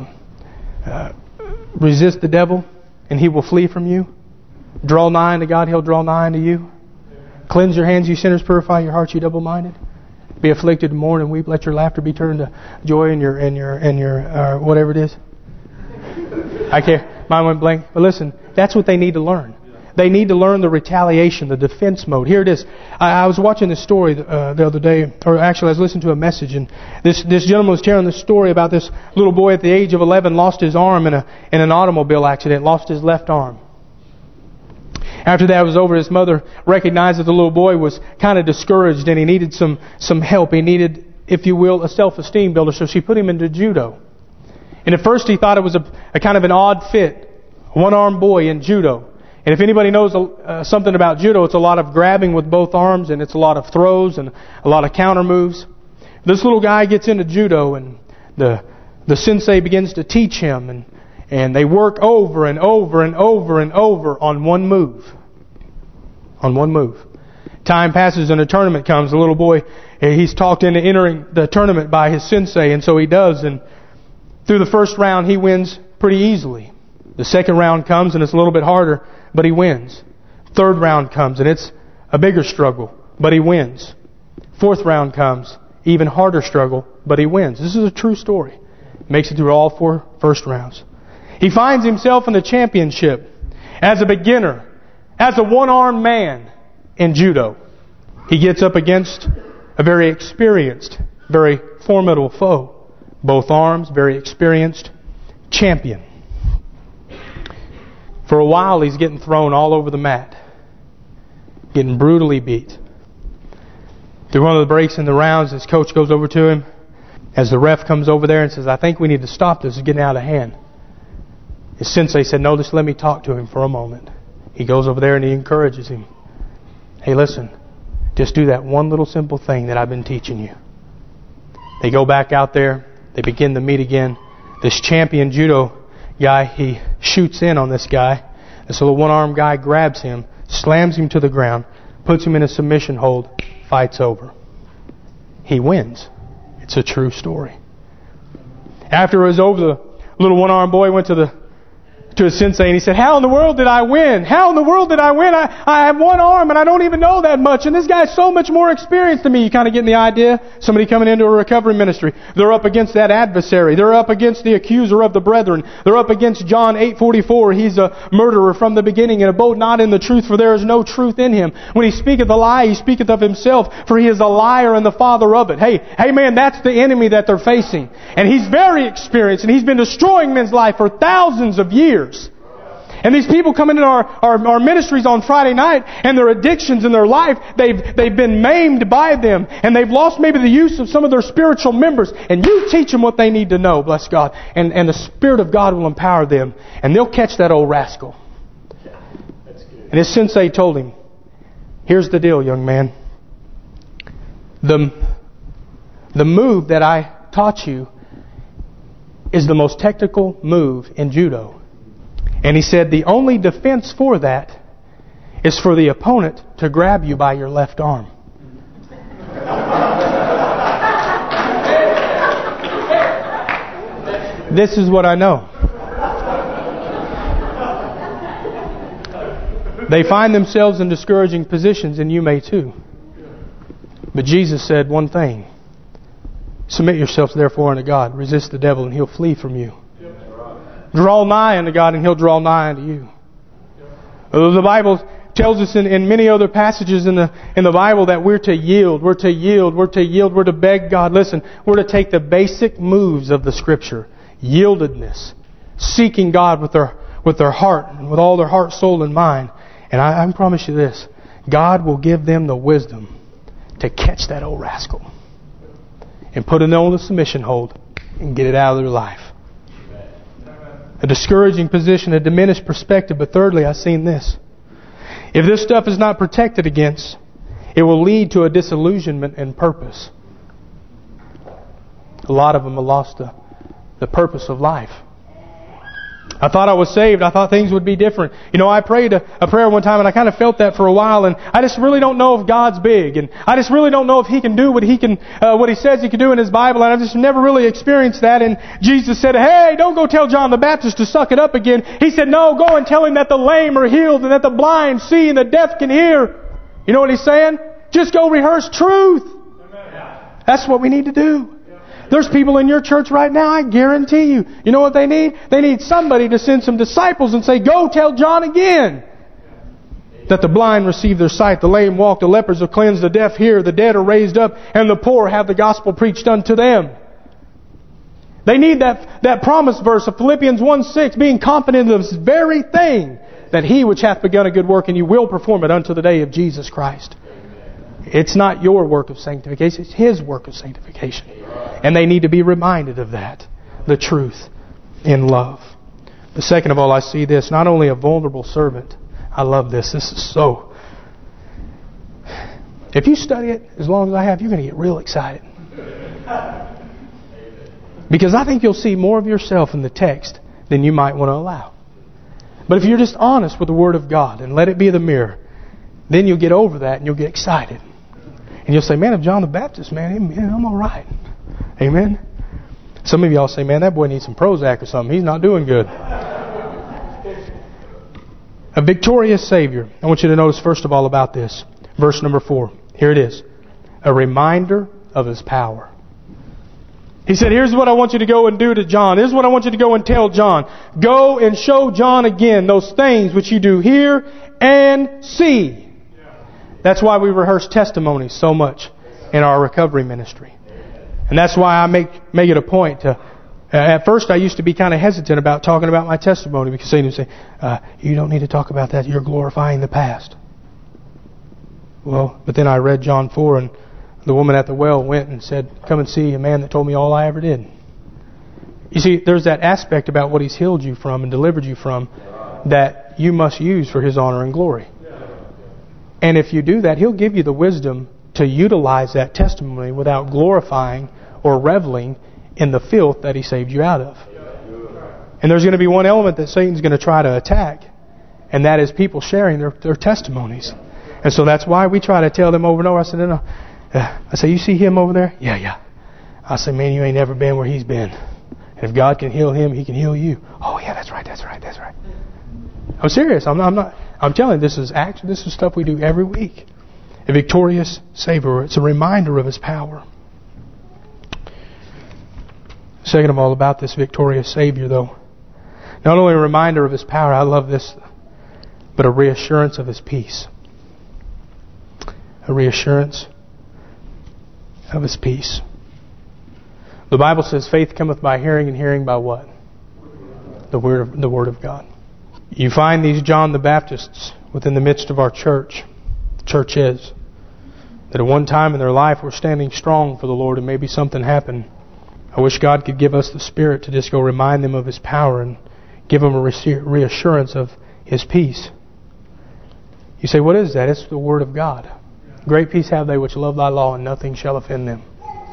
[SPEAKER 1] resist the devil and he will flee from you. Draw nigh unto God, he'll draw nigh unto you. Cleanse your hands, you sinners. Purify your hearts, you double-minded. Be afflicted and mourn and weep. Let your laughter be turned to joy and your whatever it is. I can't. Mine went blank. But listen, that's what they need to learn. They need to learn the retaliation, the defense mode. Here it is. I was watching this story the other day, or actually I was listening to a message, and this gentleman was telling this story about this little boy at the age of 11 lost his arm in an automobile accident, lost his left arm. After that was over, his mother recognized that the little boy was kind of discouraged and he needed some help. He needed, if you will, a self-esteem builder, so she put him into judo. And at first he thought it was a kind of an odd fit, one-armed boy in judo. And if anybody knows something about judo, it's a lot of grabbing with both arms and it's a lot of throws and a lot of counter moves. This little guy gets into judo and the sensei begins to teach him and they work over and over and over and over on one move. On one move. Time passes and a tournament comes. The little boy, he's talked into entering the tournament by his sensei, and so he does. And through the first round, he wins pretty easily. The second round comes and it's a little bit harder, but he wins. Third round comes and it's a bigger struggle, but he wins. Fourth round comes, even harder struggle, but he wins. This is a true story. Makes it through all 4 first rounds. He finds himself in the championship as a beginner, as a one-armed man in judo. He gets up against a very experienced, very formidable foe. Both arms, very experienced, champion. For a while he's getting thrown all over the mat, getting brutally beat. Through one of the breaks in the rounds, his coach goes over to him as the ref comes over there and says, I think we need to stop this. It's getting out of hand. His sensei said, no, just let me talk to him for a moment. He goes over there and he encourages him. Hey, listen, just do that one little simple thing that I've been teaching you. They go back out there. They begin to meet again. This champion judo guy, he shoots in on this guy. This little one-armed guy grabs him, slams him to the ground, puts him in a submission hold, fight's over. He wins. It's a true story. After it was over, the little one-armed boy went to his sensei and he said, how in the world did I win? How in the world did I win? I have one arm and I don't even know that much. And this guy's so much more experienced than me. You kind of getting the idea? Somebody coming into a recovery ministry. They're up against that adversary. They're up against the accuser of the brethren. They're up against John 8:44. He's a murderer from the beginning and abode not in the truth, for there is no truth in him. When he speaketh a lie, he speaketh of himself, for he is a liar and the father of it. Hey man, that's the enemy that they're facing. And he's very experienced and he's been destroying men's life for thousands of years. And these people come into our ministries on Friday night and their addictions in their life, they've been maimed by them. And they've lost maybe the use of some of their spiritual members. And you teach them what they need to know, bless God. And the Spirit of God will empower them. And they'll catch that old rascal. And his sensei told him, here's the deal, young man. The move that I taught you is the most technical move in judo. And he said the only defense for that is for the opponent to grab you by your left arm. This is what I know. They find themselves in discouraging positions, and you may too. But Jesus said one thing. Submit yourselves therefore unto God. Resist the devil and he'll flee from you. Draw nigh unto God and he'll draw nigh unto you. The Bible tells us in many other passages in the Bible that we're to yield. We're to yield. We're to yield. We're to beg God. Listen, we're to take the basic moves of the Scripture. Yieldedness. Seeking God with with their heart, and with all their heart, soul, and mind. And I can promise you this, God will give them the wisdom to catch that old rascal and put it on the submission hold and get it out of their life. A discouraging position, a diminished perspective. But thirdly, I've seen this. If this stuff is not protected against, it will lead to a disillusionment in purpose. A lot of them have lost the purpose of life. I thought I was saved. I thought things would be different. You know, I prayed a prayer one time and I kind of felt that for a while, and I just really don't know if God's big, and I just really don't know if He can do what He says He can do in His Bible, and I've just never really experienced that. And Jesus said, hey, don't go tell John the Baptist to suck it up again. He said, no, go and tell him that the lame are healed and that the blind see and the deaf can hear. You know what He's saying? Just go rehearse truth. That's what we need to do. There's people in your church right now, I guarantee you. You know what they need? They need somebody to send some disciples and say, go tell John again that the blind receive their sight, the lame walk, the lepers are cleansed, the deaf hear, the dead are raised up, and the poor have the gospel preached unto them. They need that promise verse of Philippians 1:6, being confident of this very thing, that He which hath begun a good work in you will perform it unto the day of Jesus Christ. It's not your work of sanctification, it's His work of sanctification. And they need to be reminded of that, the truth in love. But second of all, I see this, not only a vulnerable servant. I love this. This is so... If you study it as long as I have, you're going to get real excited. Because I think you'll see more of yourself in the text than you might want to allow. But if you're just honest with the Word of God and let it be the mirror, then you'll get over that and you'll get excited. And you'll say, man, if John the Baptist, man, I'm all right. Amen? Some of y'all say, man, that boy needs some Prozac or something. He's not doing good. A victorious Savior. I want you to notice first of all about this. Verse number 4. Here it is. A reminder of His power. He said, here's what I want you to go and do to John. Here's what I want you to go and tell John. Go and show John again those things which you do hear and see. That's why we rehearse testimonies so much in our recovery ministry. And that's why I make it a point to... at first I used to be kind of hesitant about talking about my testimony, because Satan would say, you don't need to talk about that. You're glorifying the past. Well, but then I read John 4, and the woman at the well went and said, come and see a man that told me all I ever did. You see, there's that aspect about what He's healed you from and delivered you from that you must use for His honor and glory. And if you do that, He'll give you the wisdom to utilize that testimony without glorifying or reveling in the filth that He saved you out of. And there's going to be one element that Satan's going to try to attack, and that is people sharing their testimonies. And so that's why we try to tell them over and over. I said, no. I say, you see him over there? Yeah. I say, man, you ain't never been where he's been. And if God can heal him, He can heal you. Oh yeah, that's right. I'm serious. I'm telling you, this is stuff we do every week. A victorious Savior. It's a reminder of His power. Second of all, about this victorious Savior, though, not only a reminder of His power, I love this, but a reassurance of His peace. A reassurance of His peace. The Bible says faith cometh by hearing, and hearing by what? The Word of God. You find these John the Baptists within the midst of our church. The church is. That at one time in their life were standing strong for the Lord, and maybe something happened. I wish God could give us the Spirit to just go remind them of His power and give them a reassurance of His peace. You say, what is that? It's the Word of God. Great peace have they which love Thy law, and nothing shall offend them.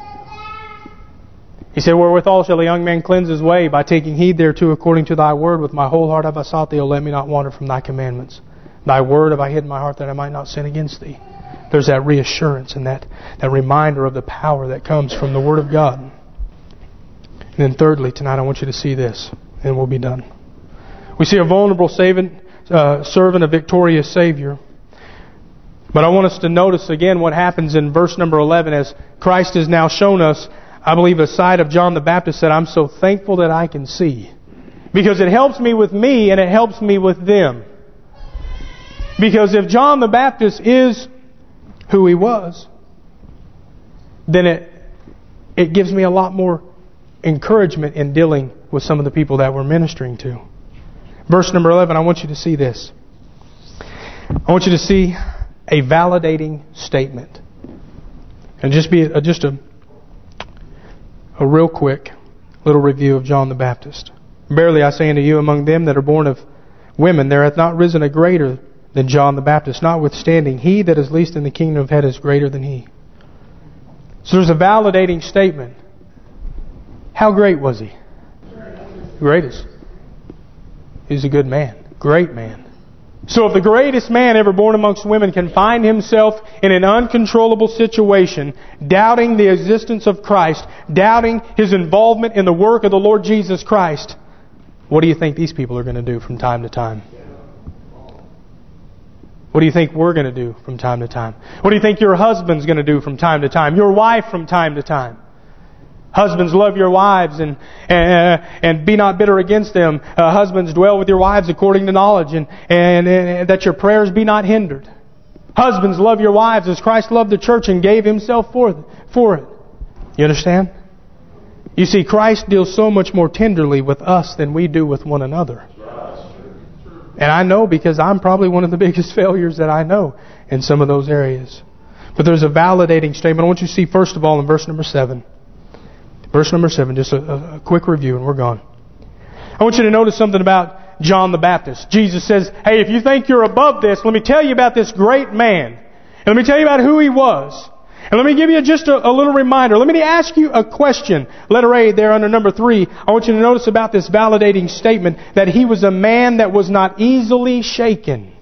[SPEAKER 1] He said, wherewithal shall a young man cleanse his way? By taking heed thereto according to Thy word. With my whole heart have I sought Thee, O let me not wander from Thy commandments. Thy word have I hid in my heart, that I might not sin against Thee. There's that reassurance and that reminder of the power that comes from the Word of God. And then thirdly, tonight I want you to see this, and we'll be done. We see a vulnerable servant, a victorious Savior. But I want us to notice again what happens in verse number 11 as Christ has now shown us, I believe, a side of John the Baptist that I'm so thankful that I can see. Because it helps me with me and it helps me with them. Because if John the Baptist is who he was, then it gives me a lot more encouragement in dealing with some of the people that we're ministering to. Verse number 11, I want you to see this. I want you to see a validating statement. And just a real quick little review of John the Baptist. Verily I say unto you, among them that are born of women, there hath not risen a greater than John the Baptist. Notwithstanding, he that is least in the kingdom of heaven is greater than he. So there's a validating statement. How great was he? Greatest. He's a good man. Great man. So if the greatest man ever born amongst women can find himself in an uncontrollable situation, doubting the existence of Christ, doubting His involvement in the work of the Lord Jesus Christ, what do you think these people are going to do from time to time? What do you think we're going to do from time to time? What do you think your husband's going to do from time to time? Your wife from time to time? Husbands, love your wives and be not bitter against them. Husbands, dwell with your wives according to knowledge and that your prayers be not hindered. Husbands, love your wives as Christ loved the church and gave Himself for it. You understand? You see, Christ deals so much more tenderly with us than we do with one another. And I know because I'm probably one of the biggest failures that I know in some of those areas. But there's a validating statement. I want you to see first of all in verse number 7. Verse number 7, just a quick review and we're gone. I want you to notice something about John the Baptist. Jesus says, hey, if you think you're above this, let me tell you about this great man. And let me tell you about who he was. And let me give you just a little reminder. Let me ask you a question. Letter A there under number 3. I want you to notice about this validating statement that he was a man that was not easily shaken.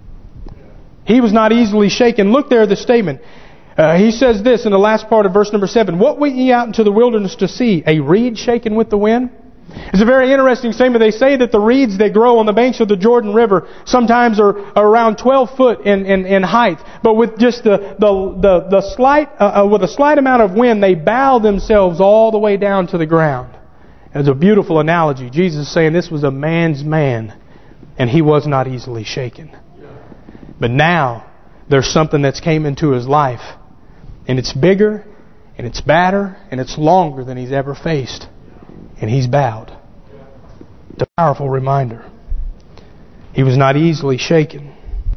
[SPEAKER 1] He was not easily shaken. Look there at the statement. He says this in the last part of verse number 7. What went ye out into the wilderness to see? A reed shaken with the wind? It's a very interesting statement. They say that the reeds that grow on the banks of the Jordan River sometimes are around 12 foot in height. But with just the slight amount of wind, they bow themselves all the way down to the ground. It's a beautiful analogy. Jesus is saying this was a man's man, and he was not easily shaken. But now there's something that's came into his life. And it's bigger, and it's badder, and it's longer than he's ever faced. And he's bowed. It's a powerful reminder. He was not easily shaken.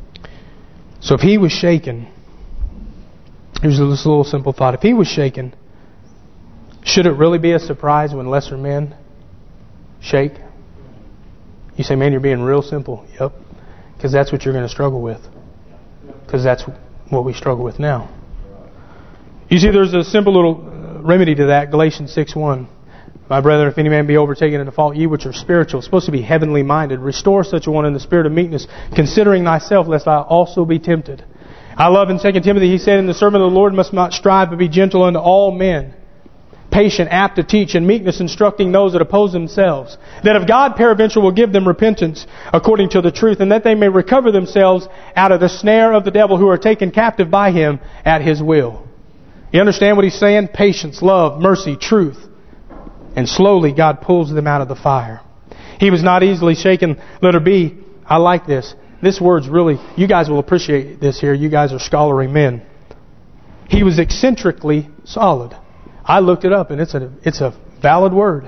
[SPEAKER 1] So if he was shaken, here's this little simple thought. If he was shaken, should it really be a surprise when lesser men shake? You say, man, you're being real simple. Yep. Because that's what you're going to struggle with. Because that's what we struggle with now. You see, there's a simple little remedy to that. Galatians 6:1. My brethren, if any man be overtaken in a fault, ye which are spiritual, supposed to be heavenly minded, restore such a one in the spirit of meekness, considering thyself, lest thou also be tempted. I love in 2 Timothy, he said, in the servant of the Lord must not strive, but be gentle unto all men, patient, apt to teach, and meekness instructing those that oppose themselves. That if God peradventure will give them repentance according to the truth, and that they may recover themselves out of the snare of the devil, who are taken captive by him at his will. You understand what he's saying? Patience, love, mercy, truth. And slowly God pulls them out of the fire. He was not easily shaken. Letter B, I like this. This word's really, you guys will appreciate this here. You guys are scholarly men. He was eccentrically solid. I looked it up and it's a valid word.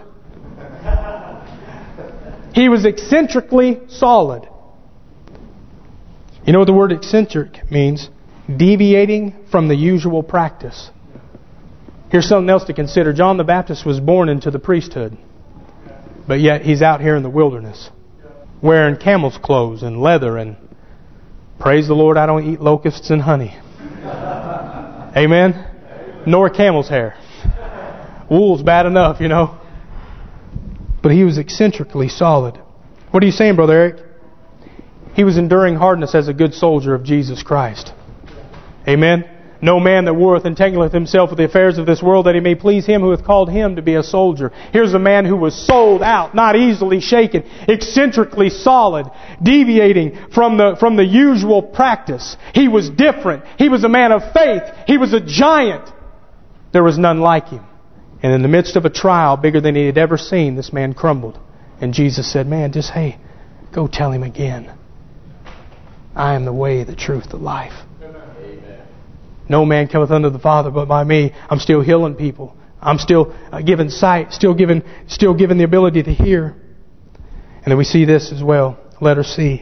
[SPEAKER 1] He was eccentrically solid. You know what the word eccentric means? Deviating from the usual practice. Here's something else to consider. John the Baptist was born into the priesthood. But yet he's out here in the wilderness. Wearing camel's clothes and leather and praise the Lord, I don't eat locusts and honey. Amen? Nor camel's hair. Wool's bad enough, you know. But he was eccentrically solid. What are you saying, Brother Eric? He was enduring hardness as a good soldier of Jesus Christ. Amen? No man that warreth entangleth himself with the affairs of this world, that he may please him who hath called him to be a soldier. Here's a man who was sold out, not easily shaken, eccentrically solid, deviating from the usual practice. He was different. He was a man of faith. He was a giant. There was none like him. And in the midst of a trial bigger than he had ever seen, this man crumbled. And Jesus said, man, just, hey, go tell him again. I am the way, the truth, the life. No man cometh unto the Father but by me. I'm still healing people. I'm still giving sight, still giving the ability to hear. And then we see this as well. Letter C.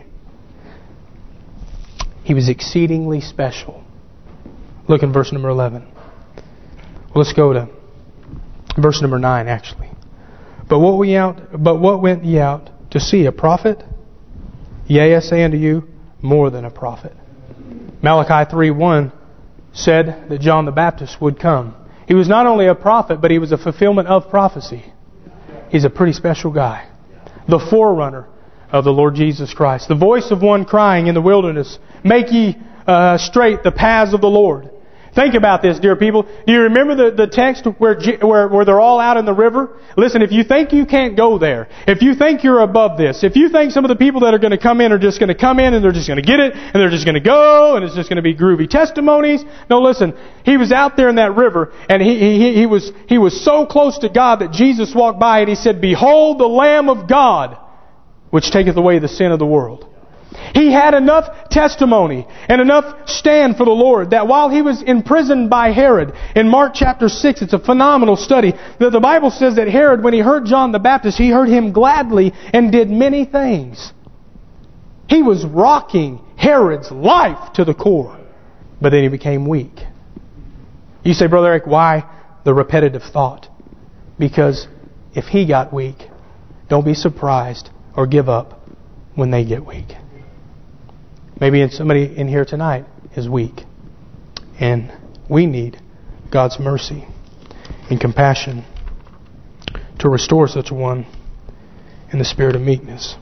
[SPEAKER 1] He was exceedingly special. Look in verse number 11. Well, let's go to verse number 9, actually. But what went ye out to see? A prophet? Yea, I say unto you, more than a prophet. Malachi 3:1 said that John the Baptist would come. He was not only a prophet, but he was a fulfillment of prophecy. He's a pretty special guy. The forerunner of the Lord Jesus Christ. The voice of one crying in the wilderness, make ye straight the paths of the Lord. Think about this, dear people. Do you remember the text where they're all out in the river? Listen, if you think you can't go there, if you think you're above this, if you think some of the people that are going to come in are just going to come in and they're just going to get it and they're just going to go and it's just going to be groovy testimonies. No, listen. He was out there in that river and he was so close to God that Jesus walked by and he said, "Behold the Lamb of God, which taketh away the sin of the world." He had enough testimony and enough stand for the Lord that while he was imprisoned by Herod, in Mark chapter 6, it's a phenomenal study, that the Bible says that Herod, when he heard John the Baptist, he heard him gladly and did many things. He was rocking Herod's life to the core. But then he became weak. You say, Brother Eric, why the repetitive thought? Because if he got weak, don't be surprised or give up when they get weak. Maybe somebody in here tonight is weak. And we need God's mercy and compassion to restore such a one in the spirit of meekness.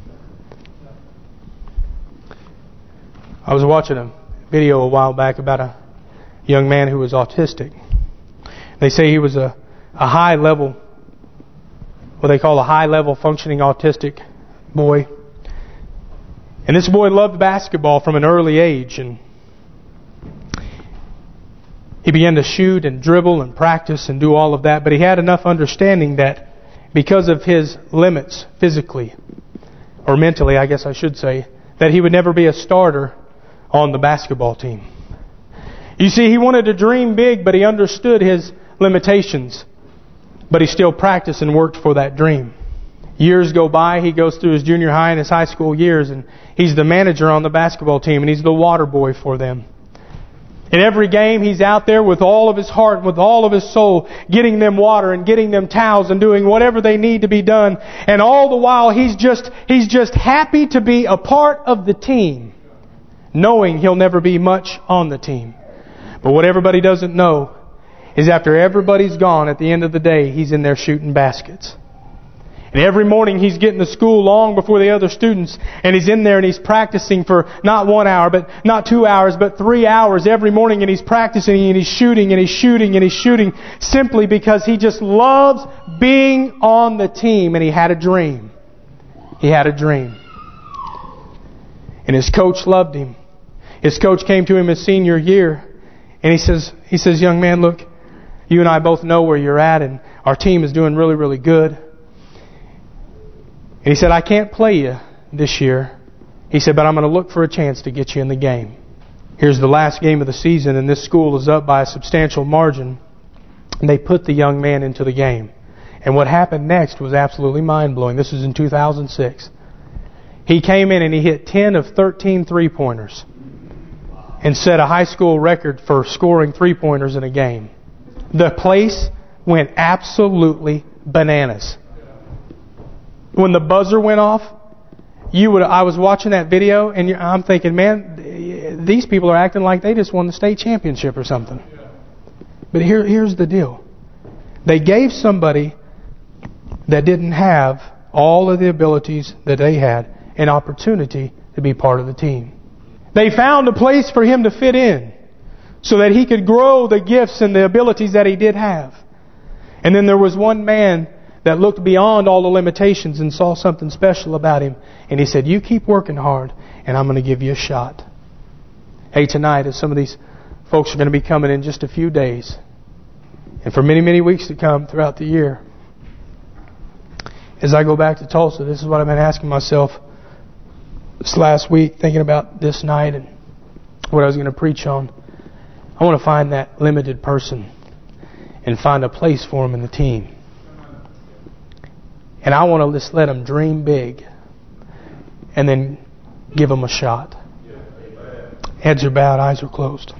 [SPEAKER 1] I was watching a video a while back about a young man who was autistic. They say he was a high level, what they call a high level functioning autistic boy. And this boy loved basketball from an early age, and he began to shoot and dribble and practice and do all of that. But he had enough understanding that because of his limits physically, or mentally, I guess I should say, that he would never be a starter on the basketball team. You see, he wanted to dream big, but he understood his limitations. But he still practiced and worked for that dream. Years go by, he goes through his junior high and his high school years, and he's the manager on the basketball team, and he's the water boy for them. In every game, he's out there with all of his heart, with all of his soul, getting them water and getting them towels and doing whatever they need to be done. And all the while, he's just happy to be a part of the team, knowing he'll never be much on the team. But what everybody doesn't know is after everybody's gone, at the end of the day, he's in there shooting baskets. And every morning he's getting to school long before the other students, and he's in there and he's practicing for not 1 hour, but not 2 hours, but 3 hours every morning, and he's practicing and he's shooting and he's shooting and he's shooting simply because he just loves being on the team. And he had a dream. He had a dream. And his coach loved him. His coach came to him his senior year, and he says, "Young man, look, you and I both know where you're at, and our team is doing really, really good." And he said, "I can't play you this year." He said, "But I'm going to look for a chance to get you in the game." Here's the last game of the season, and this school is up by a substantial margin. And they put the young man into the game. And what happened next was absolutely mind-blowing. This was in 2006. He came in and he hit 10 of 13 three-pointers and set a high school record for scoring three-pointers in a game. The place went absolutely bananas. When the buzzer went off, I was watching that video and I'm thinking, man, these people are acting like they just won the state championship or something. But here's the deal. They gave somebody that didn't have all of the abilities that they had an opportunity to be part of the team. They found a place for him to fit in so that he could grow the gifts and the abilities that he did have. And then there was one man that looked beyond all the limitations and saw something special about him. And he said, "You keep working hard and I'm going to give you a shot." Hey, tonight, as some of these folks are going to be coming in just a few days, and for many, many weeks to come throughout the year, as I go back to Tulsa, this is what I've been asking myself this last week, thinking about this night and what I was going to preach on. I want to find that limited person and find a place for him in the team. And I want to just let them dream big and then give them a shot. Heads are bowed, eyes are closed.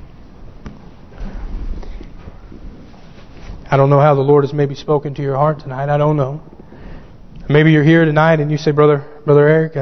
[SPEAKER 1] I don't know how the Lord has maybe spoken to your heart tonight. I don't know. Maybe you're here tonight and you say, Brother Eric,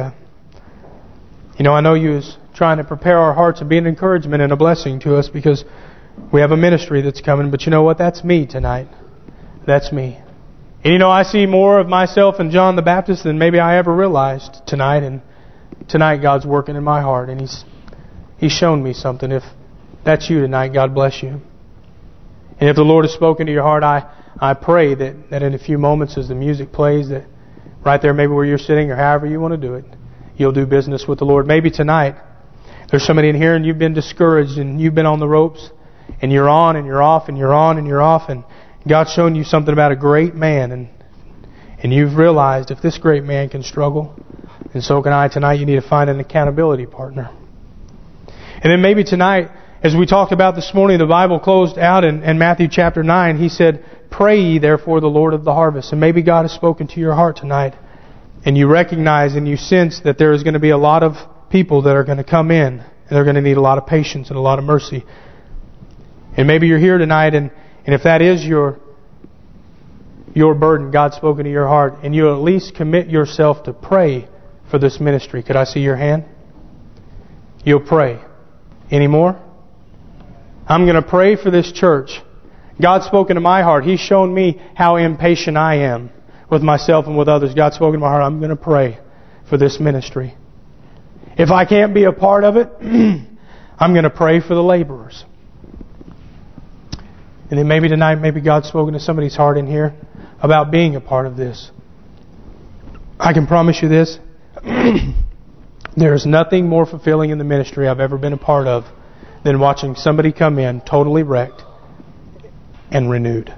[SPEAKER 1] I know you was trying to prepare our hearts and be an encouragement and a blessing to us because we have a ministry that's coming. But you know what? That's me tonight. That's me. And I see more of myself and John the Baptist than maybe I ever realized tonight. And tonight God's working in my heart and He's shown me something. If that's you tonight, God bless you. And if the Lord has spoken to your heart, I pray that in a few moments as the music plays, that right there maybe where you're sitting or however you want to do it, you'll do business with the Lord. Maybe tonight there's somebody in here and you've been discouraged and you've been on the ropes and you're on and you're off and you're on and you're off and God's shown you something about a great man and you've realized if this great man can struggle, and so can I tonight, you need to find an accountability partner. And then maybe tonight, as we talked about this morning, the Bible closed out in Matthew chapter 9. He said, "Pray ye therefore the Lord of the harvest." And maybe God has spoken to your heart tonight. And you recognize and you sense that there is going to be a lot of people that are going to come in. And they're going to need a lot of patience and a lot of mercy. And maybe you're here tonight and if that is your burden, God's spoken to your heart, and you at least commit yourself to pray for this ministry. Could I see your hand? You'll pray. Any more? I'm going to pray for this church. God's spoken to my heart. He's shown me how impatient I am with myself and with others. God's spoken to my heart. I'm going to pray for this ministry. If I can't be a part of it, I'm going to pray for the laborers. And then maybe tonight, maybe God's spoken to somebody's heart in here about being a part of this. I can promise you this. There is nothing more fulfilling in the ministry I've ever been a part of than watching somebody come in totally wrecked and renewed.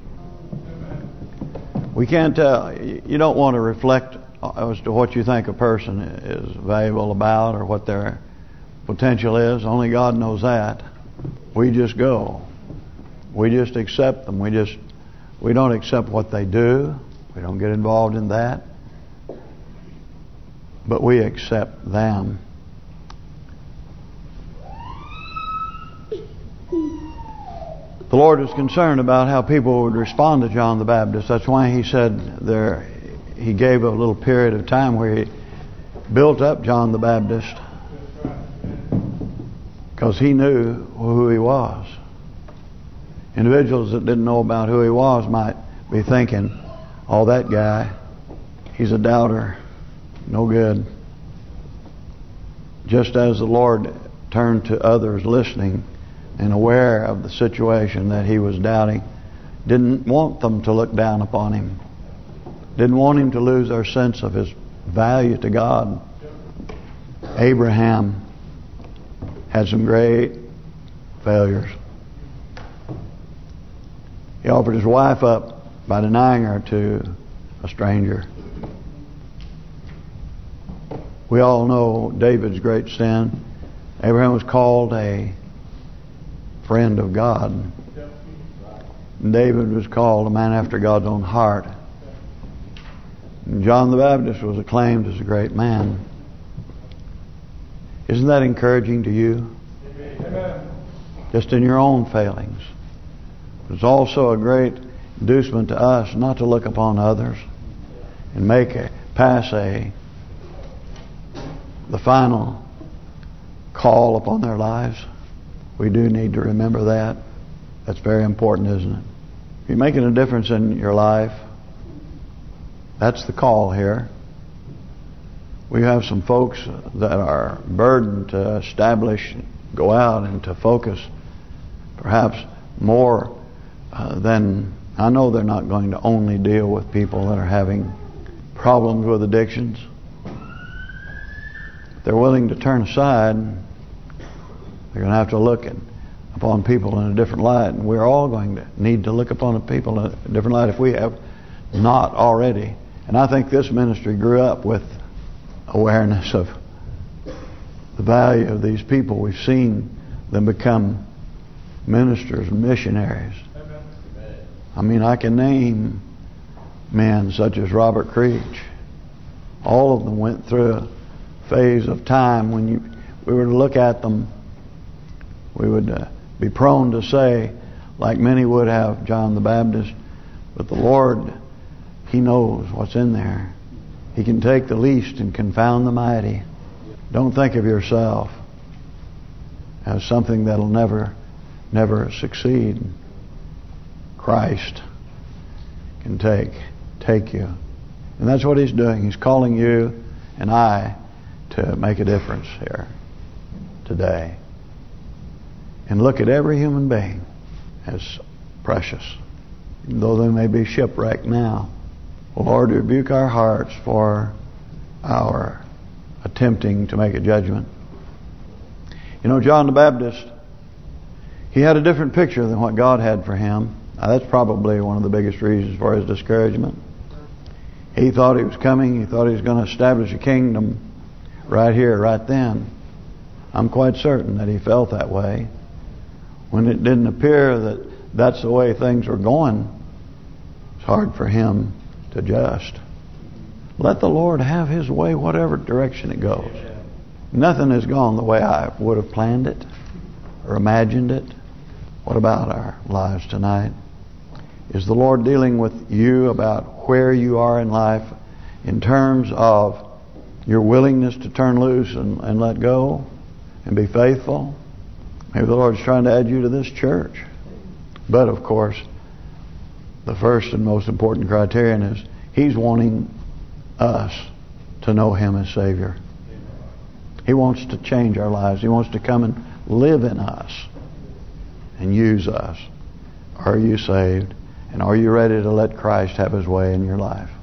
[SPEAKER 2] We can't tell. You don't want to reflect as to what you think a person is valuable about or what their potential is. Only God knows that. We just go. We just accept them. We don't accept what they do. We don't get involved in that. But we accept them. The Lord was concerned about how people would respond to John the Baptist. That's why He said He gave a little period of time where He built up John the Baptist, because He knew who he was. Individuals that didn't know about who He was might be thinking, "Oh, that guy, he's a doubter, no good." Just as the Lord turned to others listening and aware of the situation that He was doubting, didn't want them to look down upon Him, didn't want him to lose their sense of his value to God. Abraham had some great failures. He offered his wife up by denying her to a stranger. We all know David's great sin. Abraham was called a friend of God. And David was called a man after God's own heart. And John the Baptist was acclaimed as a great man. Isn't that encouraging to you? Amen. Just in your own failings. It's also a great inducement to us not to look upon others and pass the final call upon their lives. We do need to remember that. That's very important, isn't it? If you're making a difference in your life, that's the call here. We have some folks that are burdened to establish, go out and to focus perhaps more than... I know they're not going to only deal with people that are having problems with addictions. They're willing to turn aside. They're going to have to look upon people in a different light. And we're all going to need to look upon people in a different light if we have not already. And I think this ministry grew up with awareness of the value of these people. We've seen them become ministers and missionaries. I mean, I can name men such as Robert Creech. All of them went through a phase of time when we were to look at them, we would be prone to say, like many would have John the Baptist, but the Lord, He knows what's in there. He can take the least and confound the mighty. Don't think of yourself as something that'll never succeed. Christ can take you. And that's what He's doing. He's calling you and I to make a difference here today. And look at every human being as precious, even though they may be shipwrecked now. Lord, rebuke our hearts for our attempting to make a judgment. You know, John the Baptist, he had a different picture than what God had for him. Now, that's probably one of the biggest reasons for his discouragement. He thought he was coming. He thought he was going to establish a kingdom right here, right then. I'm quite certain that he felt that way. When it didn't appear that that's the way things were going, it's hard for him to adjust. Let the Lord have His way, whatever direction it goes. Nothing has gone the way I would have planned it or imagined it. What about our lives tonight? Is the Lord dealing with you about where you are in life in terms of your willingness to turn loose and let go and be faithful? Maybe the Lord's trying to add you to this church. But of course, the first and most important criterion is He's wanting us to know Him as Savior. He wants to change our lives. He wants to come and live in us and use us. Are you saved? And are you ready to let Christ have His way in your life?